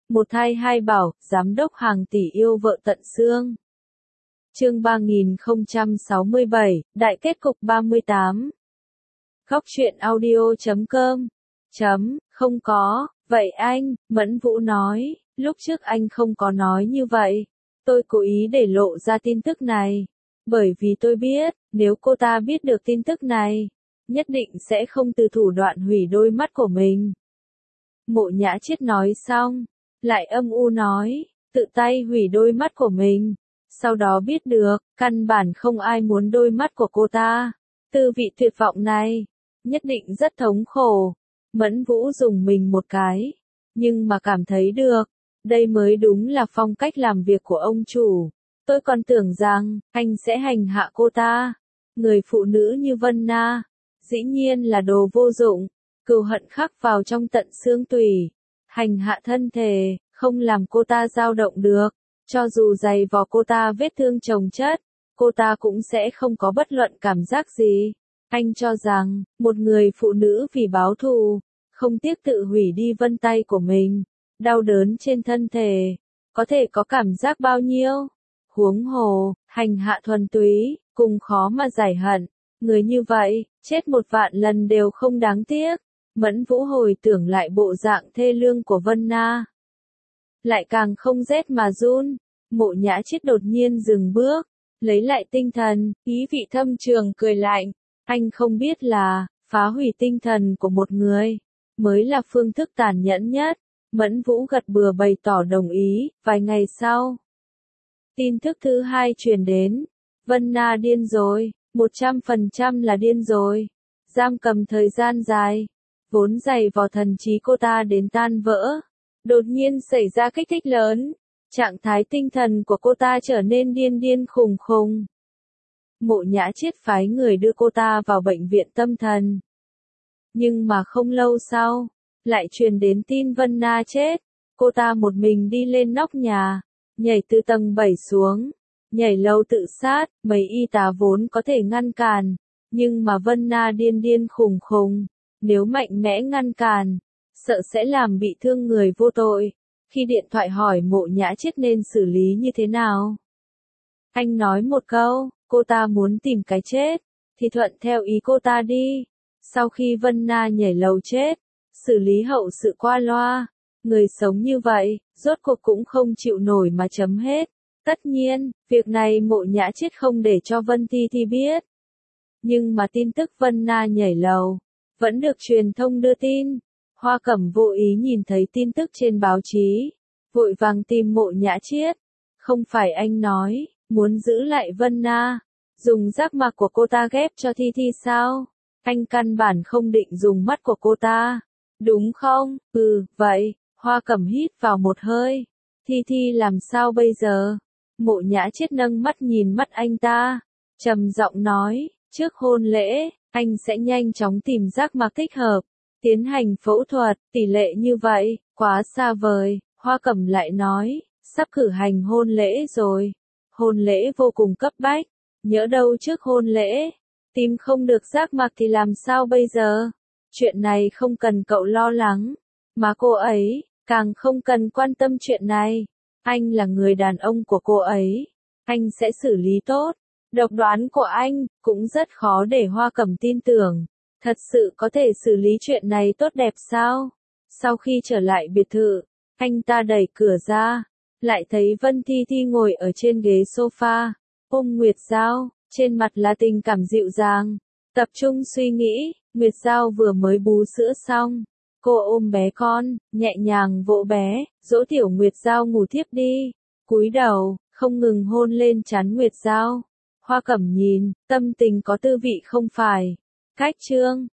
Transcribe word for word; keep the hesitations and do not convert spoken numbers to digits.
Một thai hai bảo, giám đốc hàng tỷ yêu vợ tận xương. Chương ba nghìn không trăm sáu mươi bảy, đại kết cục ba mươi tám. Góc truyện audio chấm com. Chấm, không có, vậy anh, Mẫn Vũ nói, lúc trước anh không có nói như vậy. Tôi cố ý để lộ ra tin tức này. Bởi vì tôi biết, nếu cô ta biết được tin tức này, nhất định sẽ không từ thủ đoạn hủy đôi mắt của mình. Mộ Nhã Chiết nói xong, lại âm u nói, tự tay hủy đôi mắt của mình. Sau đó biết được, căn bản không ai muốn đôi mắt của cô ta. Tư vị tuyệt vọng này, nhất định rất thống khổ. Mẫn Vũ dùng mình một cái, nhưng mà cảm thấy được, đây mới đúng là phong cách làm việc của ông chủ. Tôi còn tưởng rằng, anh sẽ hành hạ cô ta. Người phụ nữ như Vân Na, dĩ nhiên là đồ vô dụng, cừu hận khắc vào trong tận xương tủy. Hành hạ thân thể, không làm cô ta dao động được. Cho dù giày vò cô ta vết thương chồng chất, cô ta cũng sẽ không có bất luận cảm giác gì. Anh cho rằng, một người phụ nữ vì báo thù, không tiếc tự hủy đi vân tay của mình, đau đớn trên thân thể, có thể có cảm giác bao nhiêu? Huống hồ, hành hạ thuần túy, cùng khó mà giải hận. Người như vậy, chết một vạn lần đều không đáng tiếc. Mẫn Vũ hồi tưởng lại bộ dạng thê lương của Vân Na, lại càng không rét mà run. Mộ Nhã Chiết đột nhiên dừng bước, lấy lại tinh thần, ý vị thâm trường cười lạnh. Anh không biết là, phá hủy tinh thần của một người, mới là phương thức tàn nhẫn nhất. Mẫn Vũ gật bừa bày tỏ đồng ý. Vài ngày sau, tin tức thứ hai truyền đến. Vân Na điên rồi, một trăm phần trăm là điên rồi. Giam cầm thời gian dài, vốn dày vò thần trí cô ta đến tan vỡ. Đột nhiên xảy ra kích thích lớn, trạng thái tinh thần của cô ta trở nên điên điên khùng khùng. Mộ Nhã Chiết phái người đưa cô ta vào bệnh viện tâm thần. Nhưng mà không lâu sau, lại truyền đến tin Vân Na chết. Cô ta một mình đi lên nóc nhà, nhảy từ tầng bảy xuống, nhảy lầu tự sát. Mấy y tá vốn có thể ngăn cản, nhưng mà Vân Na điên điên khùng khùng, nếu mạnh mẽ ngăn cản, sợ sẽ làm bị thương người vô tội. Khi điện thoại hỏi Mộ Nhã Chiết nên xử lý như thế nào, anh nói một câu, cô ta muốn tìm cái chết, thì thuận theo ý cô ta đi. Sau khi Vân Na nhảy lầu chết, xử lý hậu sự qua loa. Người sống như vậy, rốt cuộc cũng không chịu nổi mà chấm hết. Tất nhiên, việc này Mộ Nhã Chiết không để cho Vân Thi Thi biết. Nhưng mà tin tức Vân Na nhảy lầu, vẫn được truyền thông đưa tin. Hoa Cẩm vô ý nhìn thấy tin tức trên báo chí, vội vàng tìm Mộ Nhã Chiết. Không phải anh nói, muốn giữ lại Vân Na, dùng giác mạc của cô ta ghép cho Thi Thi sao? Anh căn bản không định dùng mắt của cô ta, đúng không? Ừ, vậy. Hoa Cẩm hít vào một hơi. Thi Thi làm sao bây giờ? Mộ Nhã Chiết nâng mắt nhìn mắt anh ta, trầm giọng nói, trước hôn lễ, anh sẽ nhanh chóng tìm giác mạc thích hợp, tiến hành phẫu thuật. Tỷ lệ như vậy, quá xa vời. Hoa Cẩm lại nói, sắp cử hành hôn lễ rồi. Hôn lễ vô cùng cấp bách, nhỡ đâu trước hôn lễ, tìm không được giác mạc thì làm sao bây giờ? Chuyện này không cần cậu lo lắng, mà cô ấy, càng không cần quan tâm chuyện này. Anh là người đàn ông của cô ấy, anh sẽ xử lý tốt. Độc đoán của anh, cũng rất khó để Hoa Cẩm tin tưởng. Thật sự có thể xử lý chuyện này tốt đẹp sao? Sau khi trở lại biệt thự, anh ta đẩy cửa ra, lại thấy Vân Thi Thi ngồi ở trên ghế sofa, ôm Nguyệt Giao, trên mặt là tình cảm dịu dàng, tập trung suy nghĩ. Nguyệt Giao vừa mới bú sữa xong, cô ôm bé con, nhẹ nhàng vỗ bé, dỗ tiểu Nguyệt Giao ngủ thiếp đi, cúi đầu, không ngừng hôn lên trán Nguyệt Giao. Hoa Cẩm nhìn, tâm tình có tư vị không phải. Cách chương